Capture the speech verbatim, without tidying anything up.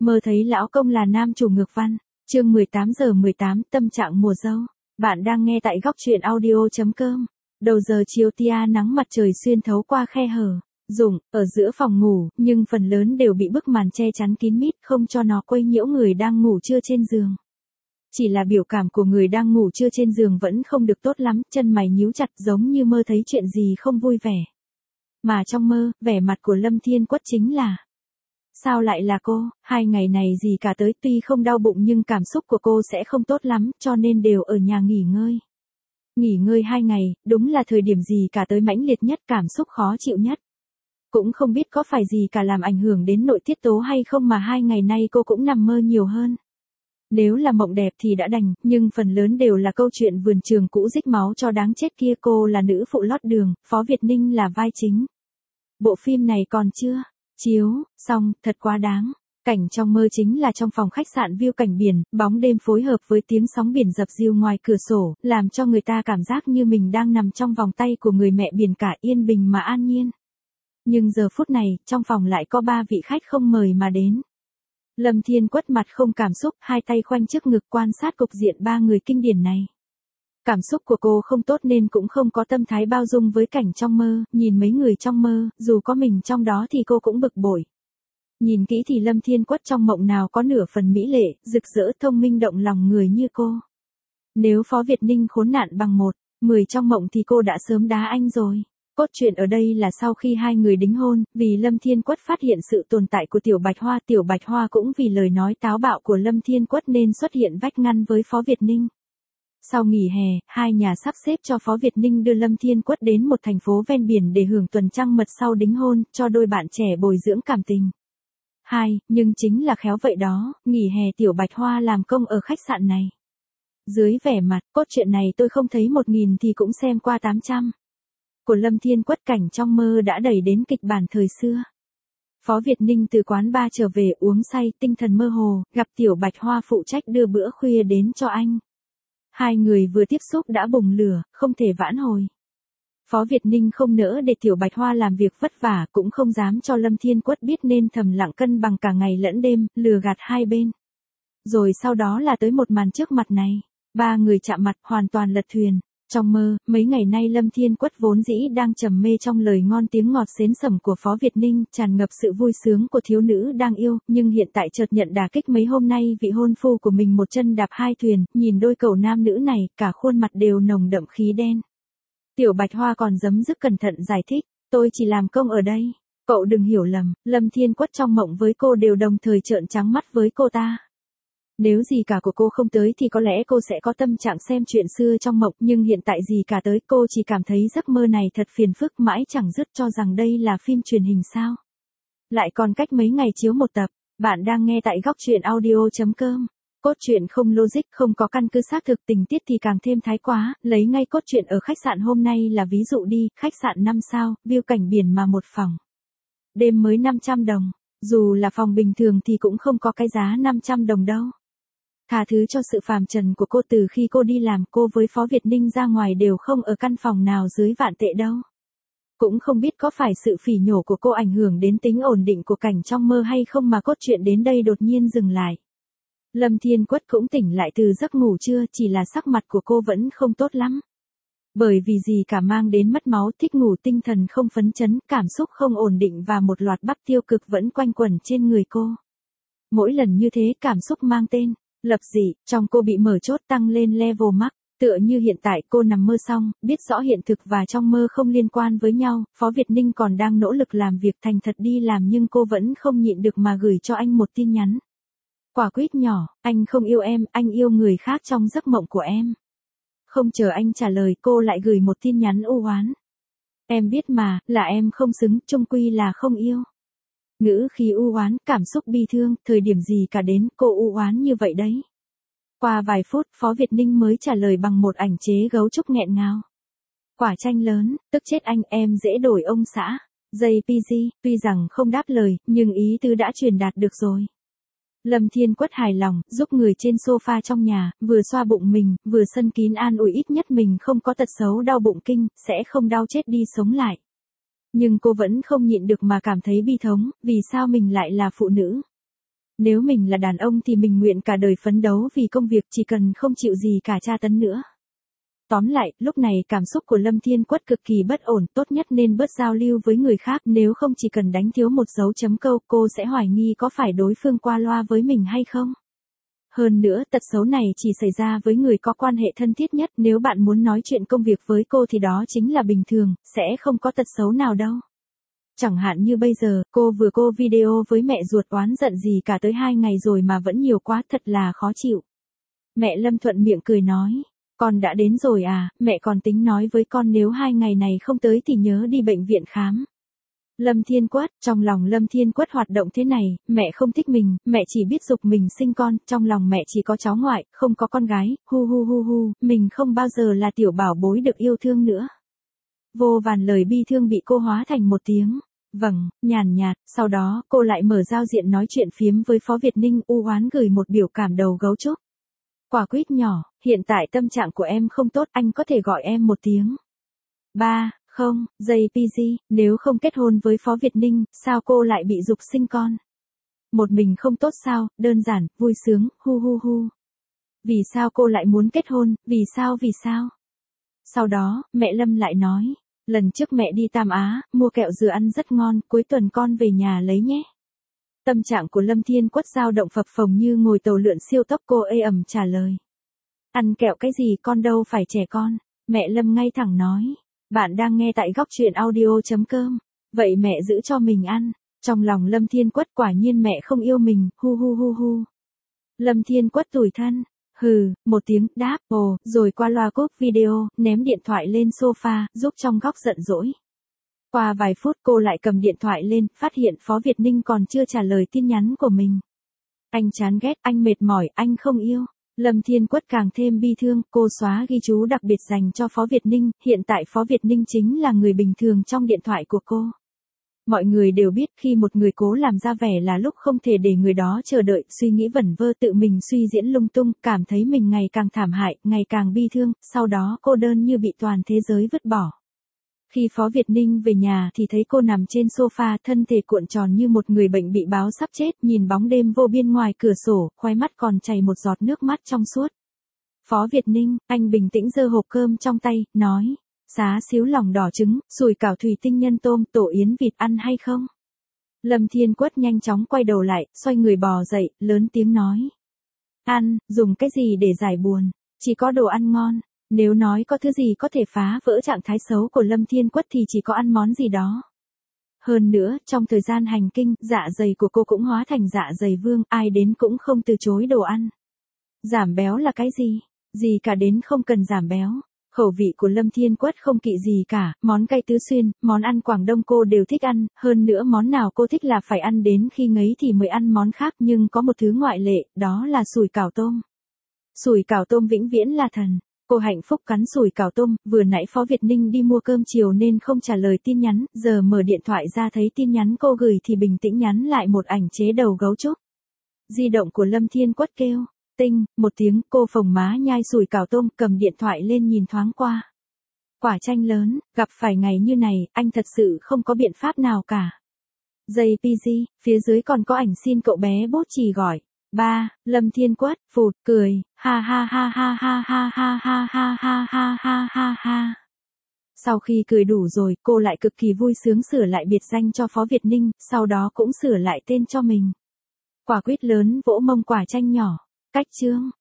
Mơ thấy lão công là nam chủ ngược văn. Chương mười tám giờ mười tám, tâm trạng mùa dâu. Bạn đang nghe tại góc truyện audio.com. Đầu giờ chiều tia nắng mặt trời xuyên thấu qua khe hở rụng ở giữa phòng ngủ, nhưng phần lớn đều bị bức màn che chắn kín mít, không cho nó quấy nhiễu người đang ngủ trưa trên giường. Chỉ là biểu cảm của người đang ngủ trưa trên giường vẫn không được tốt lắm, chân mày nhíu chặt giống như mơ thấy chuyện gì không vui vẻ. Mà trong mơ, vẻ mặt của Lâm Thiên Quất chính là: sao lại là cô, hai ngày này gì cả tới, tuy không đau bụng nhưng cảm xúc của cô sẽ không tốt lắm, cho nên đều ở nhà nghỉ ngơi. Nghỉ ngơi hai ngày, đúng là thời điểm gì cả tới mãnh liệt nhất, cảm xúc khó chịu nhất. Cũng không biết có phải gì cả làm ảnh hưởng đến nội tiết tố hay không mà hai ngày nay cô cũng nằm mơ nhiều hơn. Nếu là mộng đẹp thì đã đành, nhưng phần lớn đều là câu chuyện vườn trường cũ rích máu cho đáng chết kia. Cô là nữ phụ lót đường, Phó Việt Ninh là vai chính. Bộ phim này còn chưa chiếu xong, thật quá đáng. Cảnh trong mơ chính là trong phòng khách sạn view cảnh biển, bóng đêm phối hợp với tiếng sóng biển dập dìu ngoài cửa sổ, làm cho người ta cảm giác như mình đang nằm trong vòng tay của người mẹ biển cả, yên bình mà an nhiên. Nhưng giờ phút này, trong phòng lại có ba vị khách không mời mà đến. Lâm Thiên Quất mặt không cảm xúc, hai tay khoanh trước ngực quan sát cục diện ba người kinh điển này. Cảm xúc của cô không tốt nên cũng không có tâm thái bao dung với cảnh trong mơ, nhìn mấy người trong mơ, dù có mình trong đó thì cô cũng bực bội. Nhìn kỹ thì Lâm Thiên Quất trong mộng nào có nửa phần mỹ lệ, rực rỡ, thông minh động lòng người như cô. Nếu Phó Việt Ninh khốn nạn bằng một, mười trong mộng thì cô đã sớm đá anh rồi. Cốt truyện ở đây là sau khi hai người đính hôn, vì Lâm Thiên Quất phát hiện sự tồn tại của Tiểu Bạch Hoa, Tiểu Bạch Hoa cũng vì lời nói táo bạo của Lâm Thiên Quất nên xuất hiện vách ngăn với Phó Việt Ninh. Sau nghỉ hè, hai nhà sắp xếp cho Phó Việt Ninh đưa Lâm Thiên Quất đến một thành phố ven biển để hưởng tuần trăng mật sau đính hôn, cho đôi bạn trẻ bồi dưỡng cảm tình. Hai, nhưng chính là khéo vậy đó, nghỉ hè Tiểu Bạch Hoa làm công ở khách sạn này. Dưới vẻ mặt, cốt truyện này tôi không thấy một nghìn thì cũng xem qua tám trăm. Của Lâm Thiên Quất, cảnh trong mơ đã đẩy đến kịch bản thời xưa. Phó Việt Ninh từ quán bar trở về uống say, tinh thần mơ hồ, gặp Tiểu Bạch Hoa phụ trách đưa bữa khuya đến cho anh. Hai người vừa tiếp xúc đã bùng lửa, không thể vãn hồi. Phó Việt Ninh không nỡ để Tiểu Bạch Hoa làm việc vất vả, cũng không dám cho Lâm Thiên Quất biết nên thầm lặng cân bằng cả ngày lẫn đêm, lừa gạt hai bên. Rồi sau đó là tới một màn trước mặt này. Ba người chạm mặt, hoàn toàn lật thuyền. Trong mơ, mấy ngày nay Lâm Thiên Quất vốn dĩ đang trầm mê trong lời ngon tiếng ngọt xến sẩm của Phó Việt Ninh, tràn ngập sự vui sướng của thiếu nữ đang yêu, nhưng hiện tại chợt nhận đả kích mấy hôm nay vị hôn phu của mình một chân đạp hai thuyền, nhìn đôi cậu nam nữ này, cả khuôn mặt đều nồng đậm khí đen. Tiểu Bạch Hoa còn giấm dứt cẩn thận giải thích, tôi chỉ làm công ở đây, cậu đừng hiểu lầm. Lâm Thiên Quất trong mộng với cô đều đồng thời trợn trắng mắt với cô ta. Nếu gì cả của cô không tới thì có lẽ cô sẽ có tâm trạng xem chuyện xưa trong mộng, nhưng hiện tại gì cả tới, cô chỉ cảm thấy giấc mơ này thật phiền phức, mãi chẳng dứt, cho rằng đây là phim truyền hình sao. Lại còn cách mấy ngày chiếu một tập. Bạn đang nghe tại góc truyện audio.com. Cốt truyện không logic, không có căn cứ xác thực, tình tiết thì càng thêm thái quá. Lấy ngay cốt truyện ở khách sạn hôm nay là ví dụ đi, khách sạn năm sao, view cảnh biển mà một phòng đêm mới năm trăm đồng. Dù là phòng bình thường thì cũng không có cái giá năm trăm đồng đâu. Tha thứ cho sự phàm trần của cô, từ khi cô đi làm, cô với Phó Việt Ninh ra ngoài đều không ở căn phòng nào dưới vạn tệ đâu. Cũng không biết có phải sự phỉ nhổ của cô ảnh hưởng đến tính ổn định của cảnh trong mơ hay không mà cốt truyện đến đây đột nhiên dừng lại. Lâm Thiên Quất cũng tỉnh lại từ giấc ngủ trưa, chỉ là sắc mặt của cô vẫn không tốt lắm. Bởi vì gì cả mang đến mất máu, thích ngủ, tinh thần không phấn chấn, cảm xúc không ổn định và một loạt bắp tiêu cực vẫn quanh quẩn trên người cô. Mỗi lần như thế cảm xúc mang tên lập dị, trong cô bị mở chốt tăng lên level max, tựa như hiện tại cô nằm mơ xong, biết rõ hiện thực và trong mơ không liên quan với nhau, Phó Việt Ninh còn đang nỗ lực làm việc thành thật đi làm nhưng cô vẫn không nhịn được mà gửi cho anh một tin nhắn. Quả quýt nhỏ, anh không yêu em, anh yêu người khác trong giấc mộng của em. Không chờ anh trả lời, cô lại gửi một tin nhắn u oán. Em biết mà, là em không xứng, chung quy là không yêu. Ngữ khí u oán, cảm xúc bi thương, thời điểm gì cả đến, cô u oán như vậy đấy. Qua vài phút, Phó Việt Ninh mới trả lời bằng một ảnh chế gấu trúc nghẹn ngào. Quả chanh lớn, tức chết anh, em dễ đổi ông xã. gi pê giê, tuy rằng không đáp lời, nhưng ý tứ đã truyền đạt được rồi. Lâm Thiên Quất hài lòng, giúp người trên sofa trong nhà, vừa xoa bụng mình, vừa sân kín an ủi ít nhất mình không có tật xấu đau bụng kinh, sẽ không đau chết đi sống lại. Nhưng cô vẫn không nhịn được mà cảm thấy bi thống, vì sao mình lại là phụ nữ. Nếu mình là đàn ông thì mình nguyện cả đời phấn đấu vì công việc, chỉ cần không chịu gì cả tra tấn nữa. Tóm lại, lúc này cảm xúc của Lâm Thiên Quất cực kỳ bất ổn, tốt nhất nên bớt giao lưu với người khác, nếu không chỉ cần đánh thiếu một dấu chấm câu, cô sẽ hoài nghi có phải đối phương qua loa với mình hay không. Hơn nữa, tật xấu này chỉ xảy ra với người có quan hệ thân thiết nhất, nếu bạn muốn nói chuyện công việc với cô thì đó chính là bình thường, sẽ không có tật xấu nào đâu. Chẳng hạn như bây giờ, cô vừa cô video với mẹ ruột oán giận gì cả tới hai ngày rồi mà vẫn nhiều quá, thật là khó chịu. Mẹ Lâm thuận miệng cười nói, con đã đến rồi à, mẹ còn tính nói với con nếu hai ngày này không tới thì nhớ đi bệnh viện khám. Lâm Thiên Quất, trong lòng Lâm Thiên Quất hoạt động thế này, mẹ không thích mình, mẹ chỉ biết giục mình sinh con, trong lòng mẹ chỉ có cháu ngoại, không có con gái, hu hu hu hu, mình không bao giờ là tiểu bảo bối được yêu thương nữa. Vô vàn lời bi thương bị cô hóa thành một tiếng vâng, nhàn nhạt, sau đó cô lại mở giao diện nói chuyện phiếm với Phó Việt Ninh, u oán gửi một biểu cảm đầu gấu trúc. Quả quýt nhỏ, hiện tại tâm trạng của em không tốt, anh có thể gọi em một tiếng. Ba, không, giây pê giê, nếu không kết hôn với Phó Việt Ninh, sao cô lại bị giục sinh con? Một mình không tốt sao, đơn giản, vui sướng, hu hu hu. Vì sao cô lại muốn kết hôn, vì sao vì sao? Sau đó, mẹ Lâm lại nói, lần trước mẹ đi Tam Á, mua kẹo dừa ăn rất ngon, cuối tuần con về nhà lấy nhé. Tâm trạng của Lâm Thiên Quất dao động phập phồng như ngồi tàu lượn siêu tốc, cô ê ẩm trả lời. Ăn kẹo cái gì, con đâu phải trẻ con. Mẹ Lâm ngay thẳng nói. Bạn đang nghe tại góc truyện audio chấm com. Vậy mẹ giữ cho mình ăn. Trong lòng Lâm Thiên Quất quả nhiên mẹ không yêu mình, hu hu hu hu. Lâm Thiên Quất tủi thân. Hừ, một tiếng, đáp, ồ, rồi qua loa cúp video, ném điện thoại lên sofa, giúp trong góc giận dỗi. Qua vài phút cô lại cầm điện thoại lên, phát hiện Phó Việt Ninh còn chưa trả lời tin nhắn của mình. Anh chán ghét, anh mệt mỏi, anh không yêu. Lâm Thiên Quất càng thêm bi thương, cô xóa ghi chú đặc biệt dành cho Phó Việt Ninh, hiện tại Phó Việt Ninh chính là người bình thường trong điện thoại của cô. Mọi người đều biết khi một người cố làm ra vẻ là lúc không thể để người đó chờ đợi, suy nghĩ vẩn vơ tự mình suy diễn lung tung, cảm thấy mình ngày càng thảm hại, ngày càng bi thương, sau đó cô đơn như bị toàn thế giới vứt bỏ. Khi Phó Việt Ninh về nhà thì thấy cô nằm trên sofa, thân thể cuộn tròn như một người bệnh bị báo sắp chết, nhìn bóng đêm vô biên ngoài cửa sổ, khóe mắt còn chảy một giọt nước mắt trong suốt. Phó Việt Ninh, anh bình tĩnh giơ hộp cơm trong tay, nói, xá xíu lòng đỏ trứng, sủi cảo thủy tinh nhân tôm, tổ yến vịt ăn hay không? Lâm Thiên Quất nhanh chóng quay đầu lại, xoay người bò dậy, lớn tiếng nói. Ăn, dùng cái gì để giải buồn, chỉ có đồ ăn ngon. Nếu nói có thứ gì có thể phá vỡ trạng thái xấu của Lâm Thiên Quất thì chỉ có ăn món gì đó. Hơn nữa, trong thời gian hành kinh, dạ dày của cô cũng hóa thành dạ dày vương, ai đến cũng không từ chối đồ ăn. Giảm béo là cái gì? Gì cả đến không cần giảm béo. Khẩu vị của Lâm Thiên Quất không kỵ gì cả, món cay tứ xuyên, món ăn Quảng Đông cô đều thích ăn, hơn nữa món nào cô thích là phải ăn đến khi ngấy thì mới ăn món khác, nhưng có một thứ ngoại lệ, đó là sủi cảo tôm. Sủi cảo tôm vĩnh viễn là thần. Cô hạnh phúc cắn sủi cảo tôm, vừa nãy Phó Việt Ninh đi mua cơm chiều nên không trả lời tin nhắn, giờ mở điện thoại ra thấy tin nhắn cô gửi thì bình tĩnh nhắn lại một ảnh chế đầu gấu trúc. Di động của Lâm Thiên Quất kêu, tinh, một tiếng, cô phồng má nhai sủi cảo tôm, cầm điện thoại lên nhìn thoáng qua. Quả chanh lớn, gặp phải ngày như này, anh thật sự không có biện pháp nào cả. Giây pê giê, phía dưới còn có ảnh xin cậu bé bốt chỉ gọi. Ba, Lâm Thiên Quất, phụt, cười, ha ha ha ha ha ha ha ha ha ha ha ha ha ha. Sau khi cười đủ rồi, cô lại cực kỳ vui sướng sửa lại biệt danh cho Phó Việt Ninh, sau đó cũng sửa lại tên cho mình. Quả quýt lớn vỗ mông quả chanh nhỏ. Cách chương.